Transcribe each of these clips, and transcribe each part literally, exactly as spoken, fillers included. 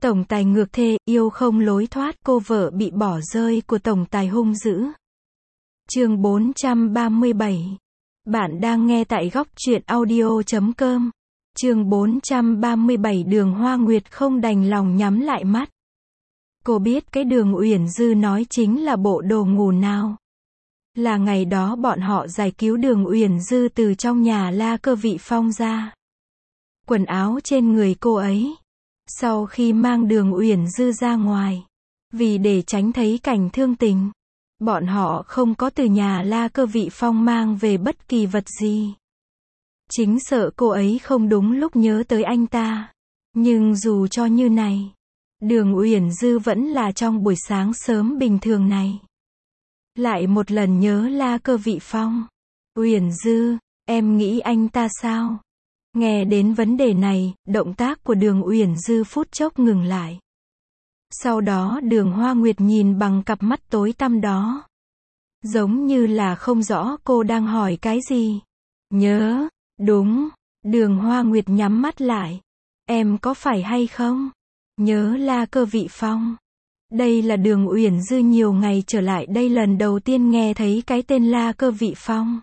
Tổng tài ngược thê, yêu không lối thoát, cô vợ bị bỏ rơi của tổng tài hung dữ. Chương bốn trăm ba mươi bảy. Bạn đang nghe tại góc truyện audio chấm com. Chương bốn trăm ba mươi bảy. Đường Hoa Nguyệt không đành lòng nhắm lại mắt. Cô biết cái Đường Uyển Dư nói chính là bộ đồ ngủ nào. Là ngày đó bọn họ giải cứu Đường Uyển Dư từ trong nhà La Cơ Vị Phong ra. Quần áo trên người cô ấy. Sau khi mang Đường Uyển Dư ra ngoài, vì để tránh thấy cảnh thương tình, bọn họ không có từ nhà La Cơ Vị Phong mang về bất kỳ vật gì. Chính sợ cô ấy không đúng lúc nhớ tới anh ta. Nhưng dù cho như này, Đường Uyển Dư vẫn là trong buổi sáng sớm bình thường này. Lại một lần nhớ La Cơ Vị Phong. Uyển Dư, em nghĩ anh ta sao? Nghe đến vấn đề này, động tác của Đường Uyển Dư phút chốc ngừng lại. Sau đó Đường Hoa Nguyệt nhìn bằng cặp mắt tối tăm đó. Giống như là không rõ cô đang hỏi cái gì. Nhớ, đúng, Đường Hoa Nguyệt nhắm mắt lại. Em có phải hay không? Nhớ La Cơ Vị Phong. Đây là Đường Uyển Dư nhiều ngày trở lại đây lần đầu tiên nghe thấy cái tên La Cơ Vị Phong.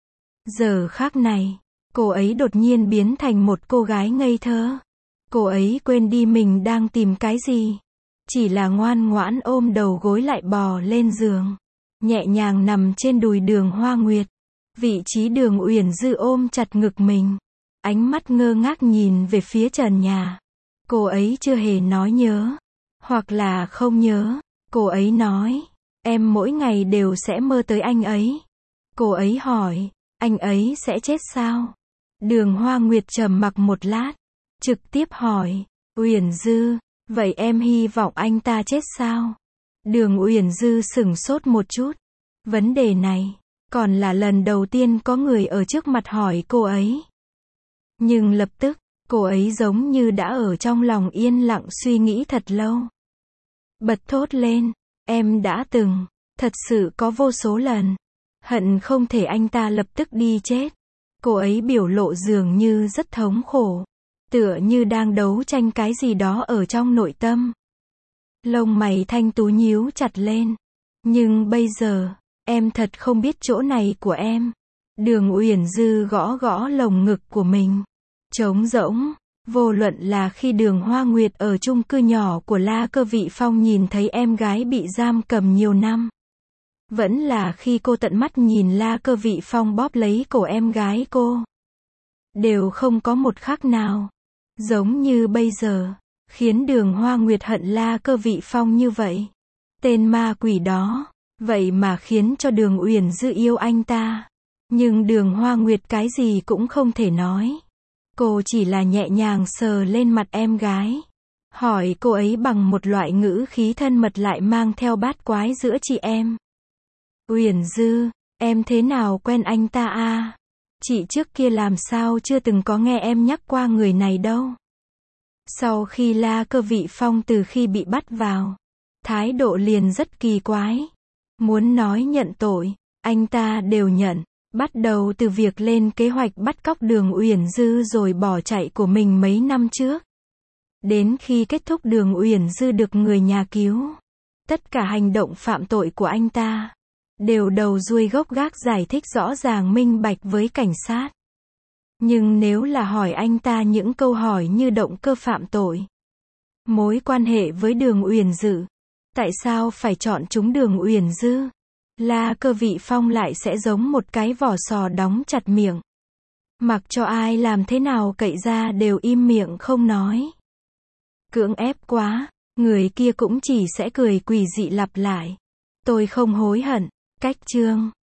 Giờ khắc này, cô ấy đột nhiên biến thành một cô gái ngây thơ. Cô ấy quên đi mình đang tìm cái gì. Chỉ là ngoan ngoãn ôm đầu gối lại bò lên giường. Nhẹ nhàng nằm trên đùi Đường Hoa Nguyệt. Vị trí Đường Uyển Dư ôm chặt ngực mình. Ánh mắt ngơ ngác nhìn về phía trần nhà. Cô ấy chưa hề nói nhớ. Hoặc là không nhớ. Cô ấy nói, em mỗi ngày đều sẽ mơ tới anh ấy. Cô ấy hỏi, anh ấy sẽ chết sao? Đường Hoa Nguyệt trầm mặc một lát, trực tiếp hỏi, Uyển Dư, vậy em hy vọng anh ta chết sao? Đường Uyển Dư sửng sốt một chút. Vấn đề này, còn là lần đầu tiên có người ở trước mặt hỏi cô ấy. Nhưng lập tức, cô ấy giống như đã ở trong lòng yên lặng suy nghĩ thật lâu. Bật thốt lên, em đã từng, thật sự có vô số lần, hận không thể anh ta lập tức đi chết. Cô ấy biểu lộ dường như rất thống khổ, tựa như đang đấu tranh cái gì đó ở trong nội tâm. Lông mày thanh tú nhíu chặt lên. Nhưng bây giờ, em thật không biết chỗ này của em. Đường Uyển Dư gõ gõ lồng ngực của mình. Trống rỗng. Vô luận là khi Đường Hoa Nguyệt ở chung cư nhỏ của La Cơ Vị Phong nhìn thấy em gái bị giam cầm nhiều năm. Vẫn là khi cô tận mắt nhìn La Cơ Vị Phong bóp lấy cổ em gái cô. Đều không có một khắc nào. Giống như bây giờ. Khiến Đường Hoa Nguyệt hận La Cơ Vị Phong như vậy. Tên ma quỷ đó. Vậy mà khiến cho Đường Uyển Dư yêu anh ta. Nhưng Đường Hoa Nguyệt cái gì cũng không thể nói. Cô chỉ là nhẹ nhàng sờ lên mặt em gái. Hỏi cô ấy bằng một loại ngữ khí thân mật lại mang theo bát quái giữa chị em. Uyển Dư, em thế nào quen anh ta à? Chị trước kia làm sao chưa từng có nghe em nhắc qua người này đâu. Sau khi La Cơ Vị Phong từ khi bị bắt vào, thái độ liền rất kỳ quái. Muốn nói nhận tội, anh ta đều nhận. Bắt đầu từ việc lên kế hoạch bắt cóc Đường Uyển Dư rồi bỏ chạy của mình mấy năm trước. Đến khi kết thúc Đường Uyển Dư được người nhà cứu. Tất cả hành động phạm tội của anh ta đều đầu đuôi gốc gác giải thích rõ ràng minh bạch với cảnh sát. Nhưng nếu là hỏi anh ta những câu hỏi như động cơ phạm tội, mối quan hệ với Đường Uyển Dư, tại sao phải chọn chúng Đường Uyển Dư? La Cơ Vị Phong lại sẽ giống một cái vỏ sò đóng chặt miệng. Mặc cho ai làm thế nào cậy ra đều im miệng không nói. Cưỡng ép quá, người kia cũng chỉ sẽ cười quỷ dị lặp lại. Tôi không hối hận. Cách chương.